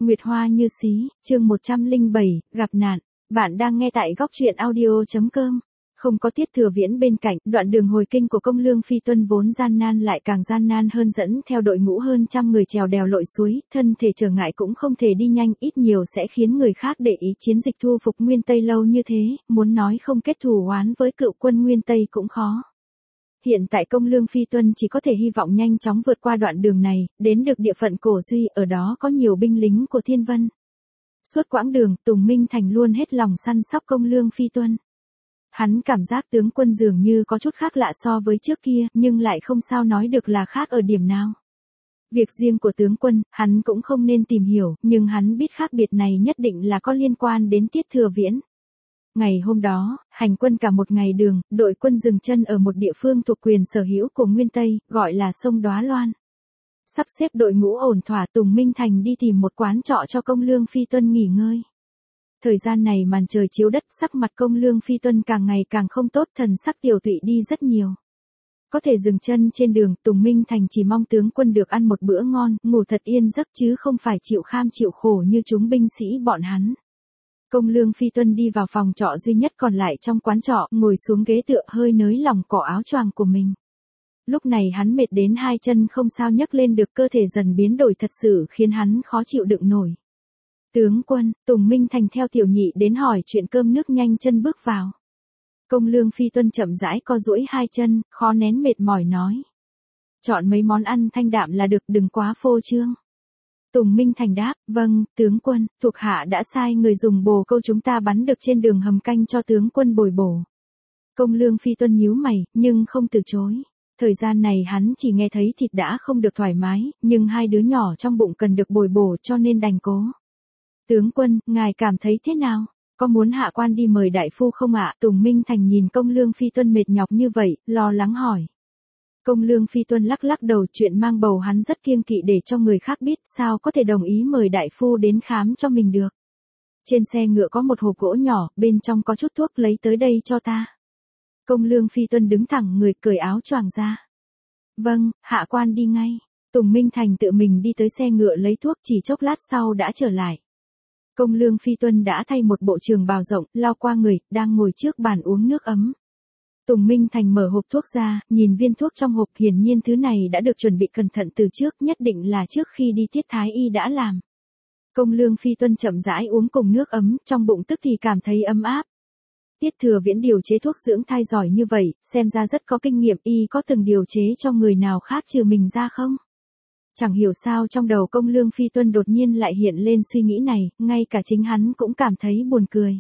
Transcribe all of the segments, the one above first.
Nguyệt hoa như xí, chương 107, gặp nạn. Bạn đang nghe tại góc truyện audio.com. Không có Tiết Thừa Viễn bên cạnh, đoạn đường hồi kinh của công lương phi tuân vốn gian nan lại càng gian nan hơn, dẫn theo đội ngũ hơn trăm người trèo đèo lội suối, thân thể trở ngại cũng không thể đi nhanh, ít nhiều sẽ khiến người khác để ý. Chiến dịch thu phục Nguyên Tây lâu như thế, muốn nói không kết thù oán với cựu quân Nguyên Tây cũng khó. Hiện tại công lương phi tuân chỉ có thể hy vọng nhanh chóng vượt qua đoạn đường này, đến được địa phận Cổ Duy, ở đó có nhiều binh lính của Thiên Vân. Suốt quãng đường, Tùng Minh Thành luôn hết lòng săn sóc công lương phi tuân. Hắn cảm giác tướng quân dường như có chút khác lạ so với trước kia, nhưng lại không sao nói được là khác ở điểm nào. Việc riêng của tướng quân, hắn cũng không nên tìm hiểu, nhưng hắn biết khác biệt này nhất định là có liên quan đến Tiết Thừa Viễn. Ngày hôm đó, hành quân cả một ngày đường, đội quân dừng chân ở một địa phương thuộc quyền sở hữu của Nguyên Tây, gọi là sông Đóa Loan. Sắp xếp đội ngũ ổn thỏa, Tùng Minh Thành đi tìm một quán trọ cho công lương phi tuân nghỉ ngơi. Thời gian này màn trời chiếu đất, sắc mặt công lương phi tuân càng ngày càng không tốt, thần sắc tiều tụy đi rất nhiều. Có thể dừng chân trên đường, Tùng Minh Thành chỉ mong tướng quân được ăn một bữa ngon, ngủ thật yên giấc chứ không phải chịu kham chịu khổ như chúng binh sĩ bọn hắn. Công lương phi tuân đi vào phòng trọ duy nhất còn lại trong quán trọ, ngồi xuống ghế tựa hơi nới lỏng cỏ áo choàng của mình. Lúc này hắn mệt đến hai chân không sao nhấc lên được, cơ thể dần biến đổi thật sự khiến hắn khó chịu đựng nổi. Tướng quân, Tùng Minh Thành theo tiểu nhị đến hỏi chuyện cơm nước, nhanh chân bước vào. Công lương phi tuân chậm rãi co duỗi hai chân, khó nén mệt mỏi nói. Chọn mấy món ăn thanh đạm là được, đừng quá phô trương. Tùng Minh Thành đáp, vâng, tướng quân, thuộc hạ đã sai người dùng bồ câu chúng ta bắn được trên đường hầm canh cho tướng quân bồi bổ. Công lương phi tuân nhíu mày, nhưng không từ chối. Thời gian này hắn chỉ nghe thấy thịt đã không được thoải mái, nhưng hai đứa nhỏ trong bụng cần được bồi bổ cho nên đành cố. Tướng quân, ngài cảm thấy thế nào? Có muốn hạ quan đi mời đại phu không ạ? Tùng Minh Thành nhìn công lương phi tuân mệt nhọc như vậy, lo lắng hỏi. Công lương phi tuân lắc lắc đầu, chuyện mang bầu hắn rất kiêng kỵ để cho người khác biết, sao có thể đồng ý mời đại phu đến khám cho mình được. Trên xe ngựa có một hộp gỗ nhỏ, bên trong có chút thuốc, lấy tới đây cho ta. Công lương phi tuân đứng thẳng người, cởi áo choàng ra. Vâng, hạ quan đi ngay. Tùng Minh Thành tự mình đi tới xe ngựa lấy thuốc, chỉ chốc lát sau đã trở lại. Công lương phi tuân đã thay một bộ trường bào rộng, lao qua người, đang ngồi trước bàn uống nước ấm. Tùng Minh Thành mở hộp thuốc ra, nhìn viên thuốc trong hộp, hiển nhiên thứ này đã được chuẩn bị cẩn thận từ trước, nhất định là trước khi đi Tiết Thái Y đã làm. Công lương phi tuân chậm rãi uống cùng nước ấm, trong bụng tức thì cảm thấy ấm áp. Tiết Thừa Viễn điều chế thuốc dưỡng thai giỏi như vậy, xem ra rất có kinh nghiệm, y có từng điều chế cho người nào khác trừ mình ra không? Chẳng hiểu sao trong đầu công lương phi tuân đột nhiên lại hiện lên suy nghĩ này, ngay cả chính hắn cũng cảm thấy buồn cười.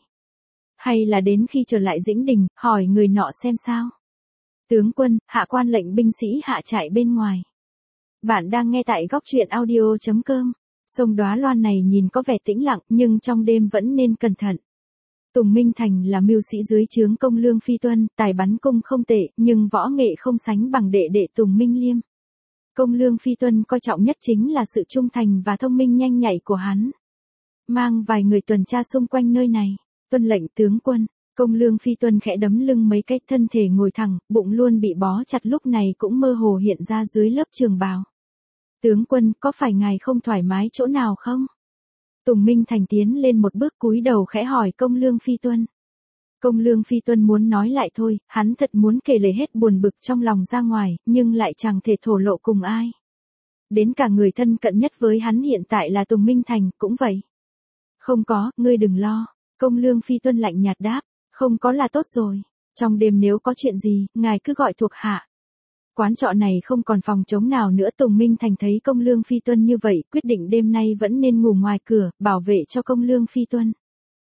Hay là đến khi trở lại Dĩnh Đình, hỏi người nọ xem sao? Tướng quân, hạ quan lệnh binh sĩ hạ trại bên ngoài. Bạn đang nghe tại góc truyện audio.com. Sông Đóa Loan này nhìn có vẻ tĩnh lặng, nhưng trong đêm vẫn nên cẩn thận. Tùng Minh Thành là mưu sĩ dưới trướng công lương phi tuân, tài bắn cung không tệ, nhưng võ nghệ không sánh bằng đệ đệ Tùng Minh Liêm. Công lương phi tuân coi trọng nhất chính là sự trung thành và thông minh nhanh nhạy của hắn. Mang vài người tuần tra xung quanh nơi này. Tuân lệnh tướng quân. Công lương phi tuân khẽ đấm lưng mấy cái, thân thể ngồi thẳng, bụng luôn bị bó chặt lúc này cũng mơ hồ hiện ra dưới lớp trường bào. Tướng quân, có phải ngài không thoải mái chỗ nào không? Tùng Minh Thành tiến lên một bước, cúi đầu khẽ hỏi công lương phi tuân. Công lương phi tuân muốn nói lại thôi, hắn thật muốn kể lể hết buồn bực trong lòng ra ngoài, nhưng lại chẳng thể thổ lộ cùng ai. Đến cả người thân cận nhất với hắn hiện tại là Tùng Minh Thành, cũng vậy. Không có, ngươi đừng lo. Công lương phi tuân lạnh nhạt đáp, không có là tốt rồi. Trong đêm nếu có chuyện gì, ngài cứ gọi thuộc hạ. Quán trọ này không còn phòng trống nào nữa. Tùng Minh Thành thấy công lương phi tuân như vậy, quyết định đêm nay vẫn nên ngủ ngoài cửa, bảo vệ cho công lương phi tuân.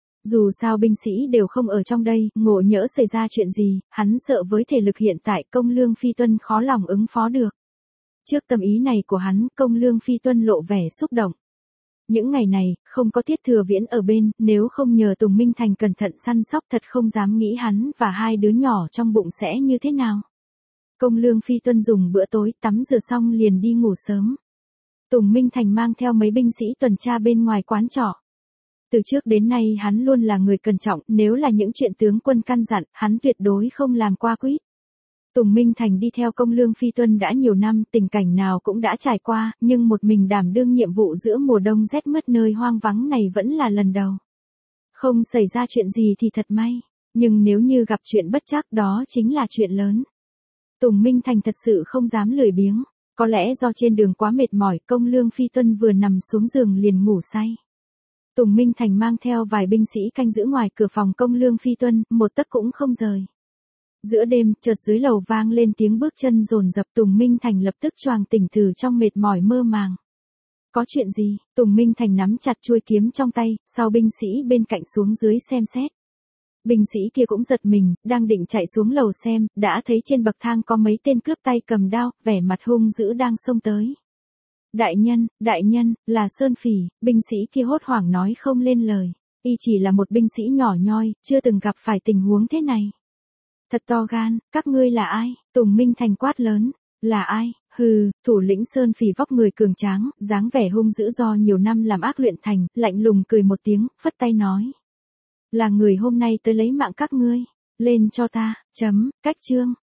Dù sao binh sĩ đều không ở trong đây, ngộ nhỡ xảy ra chuyện gì, hắn sợ với thể lực hiện tại công lương phi tuân khó lòng ứng phó được. Trước tâm ý này của hắn, công lương phi tuân lộ vẻ xúc động. Những ngày này, không có Tiết Thừa Viễn ở bên, nếu không nhờ Tùng Minh Thành cẩn thận săn sóc, thật không dám nghĩ hắn và hai đứa nhỏ trong bụng sẽ như thế nào. Công lương phi tuân dùng bữa tối, tắm rửa xong liền đi ngủ sớm. Tùng Minh Thành mang theo mấy binh sĩ tuần tra bên ngoài quán trọ. Từ trước đến nay hắn luôn là người cẩn trọng, nếu là những chuyện tướng quân căn dặn, hắn tuyệt đối không làm qua quýt. Tùng Minh Thành đi theo Công Lương Phi Tuân đã nhiều năm, tình cảnh nào cũng đã trải qua, nhưng một mình đảm đương nhiệm vụ giữa mùa đông rét mướt nơi hoang vắng này vẫn là lần đầu. Không xảy ra chuyện gì thì thật may, nhưng nếu như gặp chuyện bất trắc đó chính là chuyện lớn. Tùng Minh Thành thật sự không dám lười biếng, có lẽ do trên đường quá mệt mỏi, Công Lương Phi Tuân vừa nằm xuống giường liền ngủ say. Tùng Minh Thành mang theo vài binh sĩ canh giữ ngoài cửa phòng Công Lương Phi Tuân, một tấc cũng không rời. Giữa đêm, chợt dưới lầu vang lên tiếng bước chân dồn dập, Tùng Minh Thành lập tức choàng tỉnh từ trong mệt mỏi mơ màng. Có chuyện gì? Tùng Minh Thành nắm chặt chuôi kiếm trong tay, sau binh sĩ bên cạnh xuống dưới xem xét. Binh sĩ kia cũng giật mình, đang định chạy xuống lầu xem, đã thấy trên bậc thang có mấy tên cướp tay cầm đao, vẻ mặt hung dữ đang xông tới. Đại nhân, là Sơn Phỉ, binh sĩ kia hốt hoảng nói không lên lời. Y chỉ là một binh sĩ nhỏ nhoi, chưa từng gặp phải tình huống thế này. Thật to gan, các ngươi là ai? Tùng Minh Thành quát lớn. Là ai? Hừ, thủ lĩnh Sơn Phỉ vóc người cường tráng, dáng vẻ hung dữ do nhiều năm làm ác luyện thành, lạnh lùng cười một tiếng, phất tay nói. Là người hôm nay tới lấy mạng các ngươi. Lên cho ta, cách chương.